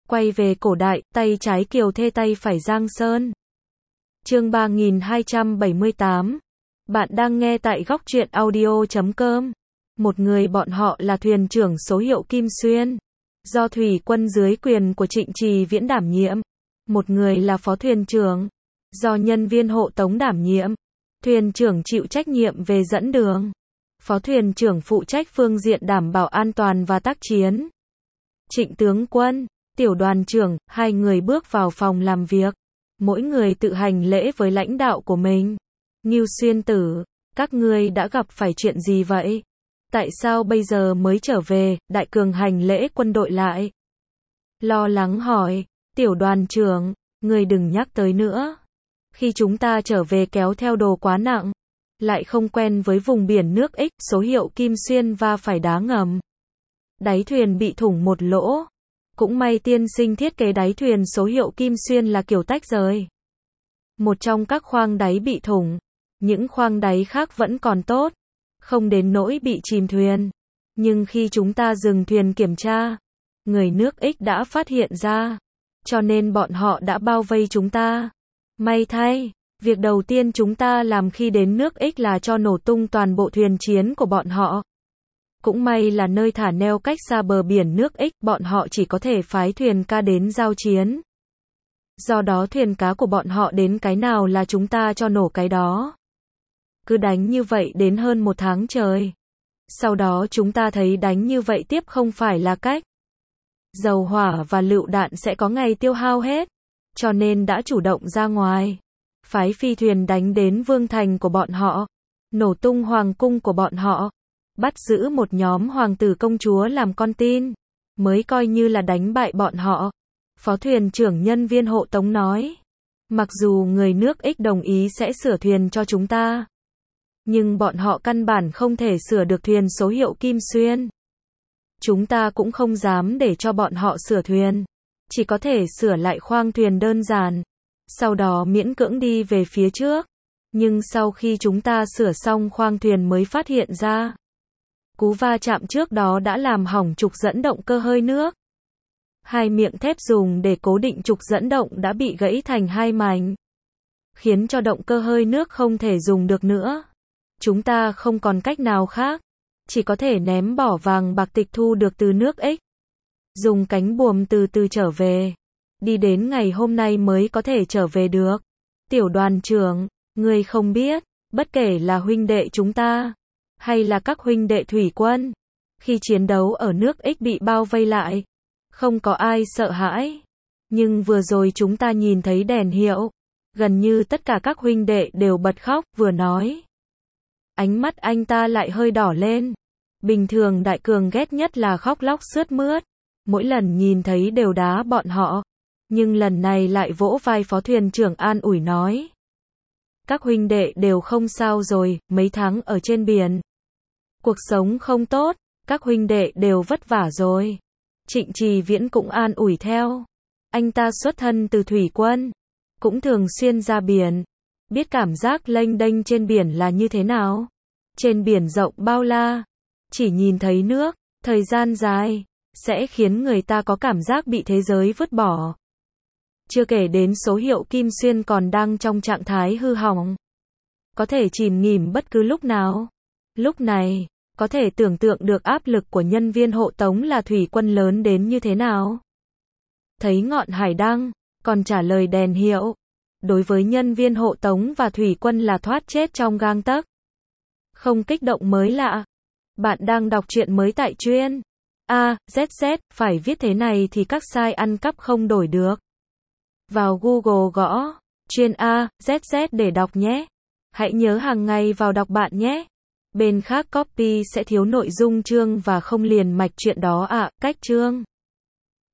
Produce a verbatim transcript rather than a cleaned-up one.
Quay về cổ đại, tay trái Kiều Thê tay phải Giang Sơn. Chương ba nghìn hai trăm bảy mươi tám. Bạn đang nghe tại góc truyện audio chấm com. Một người bọn họ là thuyền trưởng số hiệu Kim Xuyên, do thủy quân dưới quyền của Trịnh Trì Viễn đảm nhiệm. Một người là phó thuyền trưởng, do nhân viên hộ tống đảm nhiệm. Thuyền trưởng chịu trách nhiệm về dẫn đường. Phó thuyền trưởng phụ trách phương diện đảm bảo an toàn và tác chiến. Trịnh tướng quân, tiểu đoàn trưởng, hai người bước vào phòng làm việc. Mỗi người tự hành lễ với lãnh đạo của mình. Ngưu Xuyên tử, các ngươi đã gặp phải chuyện gì vậy? Tại sao bây giờ mới trở về? Đại cường hành lễ quân đội lại. Lo lắng hỏi, tiểu đoàn trưởng, ngươi đừng nhắc tới nữa. Khi chúng ta trở về kéo theo đồ quá nặng, lại không quen với vùng biển nước X, số hiệu Kim Xuyên va phải đá ngầm. Đáy thuyền bị thủng một lỗ. Cũng may tiên sinh thiết kế đáy thuyền số hiệu Kim Xuyên là kiểu tách rời. Một trong các khoang đáy bị thủng, những khoang đáy khác vẫn còn tốt, không đến nỗi bị chìm thuyền. Nhưng khi chúng ta dừng thuyền kiểm tra, người nước X đã phát hiện ra, cho nên bọn họ đã bao vây chúng ta. May thay, việc đầu tiên chúng ta làm khi đến nước X là cho nổ tung toàn bộ thuyền chiến của bọn họ. Cũng may là nơi thả neo cách xa bờ biển nước X, bọn họ chỉ có thể phái thuyền ca đến giao chiến. Do đó thuyền cá của bọn họ đến cái nào là chúng ta cho nổ cái đó. Cứ đánh như vậy đến hơn một tháng trời. Sau đó chúng ta thấy đánh như vậy tiếp không phải là cách. Dầu hỏa và lựu đạn sẽ có ngày tiêu hao hết. Cho nên đã chủ động ra ngoài. Phái phi thuyền đánh đến vương thành của bọn họ. Nổ tung hoàng cung của bọn họ. Bắt giữ một nhóm hoàng tử công chúa làm con tin. Mới coi như là đánh bại bọn họ. Phó thuyền trưởng nhân viên hộ tống nói. Mặc dù người nước X đồng ý sẽ sửa thuyền cho chúng ta. Nhưng bọn họ căn bản không thể sửa được thuyền số hiệu Kim Xuyên. Chúng ta cũng không dám để cho bọn họ sửa thuyền. Chỉ có thể sửa lại khoang thuyền đơn giản. Sau đó miễn cưỡng đi về phía trước. Nhưng sau khi chúng ta sửa xong khoang thuyền mới phát hiện ra. Cú va chạm trước đó đã làm hỏng trục dẫn động cơ hơi nước. Hai miệng thép dùng để cố định trục dẫn động đã bị gãy thành hai mảnh. Khiến cho động cơ hơi nước không thể dùng được nữa. Chúng ta không còn cách nào khác. Chỉ có thể ném bỏ vàng bạc tịch thu được từ nước X. Dùng cánh buồm từ từ trở về. Đi đến ngày hôm nay mới có thể trở về được. Tiểu đoàn trưởng, ngươi không biết, bất kể là huynh đệ chúng ta, hay là các huynh đệ thủy quân, khi chiến đấu ở nước X bị bao vây lại, không có ai sợ hãi. Nhưng vừa rồi chúng ta nhìn thấy đèn hiệu, gần như tất cả các huynh đệ đều bật khóc, vừa nói. Ánh mắt anh ta lại hơi đỏ lên. Bình thường đại cường ghét nhất là khóc lóc sướt mướt. Mỗi lần nhìn thấy đều đá bọn họ. Nhưng lần này lại vỗ vai phó thuyền trưởng an ủi nói. Các huynh đệ đều không sao rồi, mấy tháng ở trên biển. Cuộc sống không tốt, các huynh đệ đều vất vả rồi. Trịnh Trì Viễn cũng an ủi theo. Anh ta xuất thân từ thủy quân, cũng thường xuyên ra biển. Biết cảm giác lênh đênh trên biển là như thế nào. Trên biển rộng bao la, chỉ nhìn thấy nước, thời gian dài, sẽ khiến người ta có cảm giác bị thế giới vứt bỏ. Chưa kể đến số hiệu Kim Xuyên còn đang trong trạng thái hư hỏng. Có thể chìm nghỉm bất cứ lúc nào. Lúc này, có thể tưởng tượng được áp lực của nhân viên hộ tống là thủy quân lớn đến như thế nào. Thấy ngọn hải đăng, còn trả lời đèn hiệu. Đối với nhân viên hộ tống và thủy quân là thoát chết trong gang tấc. Không kích động mới lạ. Bạn đang đọc truyện mới tại chuyên A, Z Z, phải viết thế này thì các sai ăn cắp không đổi được. Vào Google gõ chuyên A, Z Z để đọc nhé. Hãy nhớ hàng ngày vào đọc bạn nhé. Bên khác copy sẽ thiếu nội dung chương và không liền mạch chuyện đó ạ. À, cách chương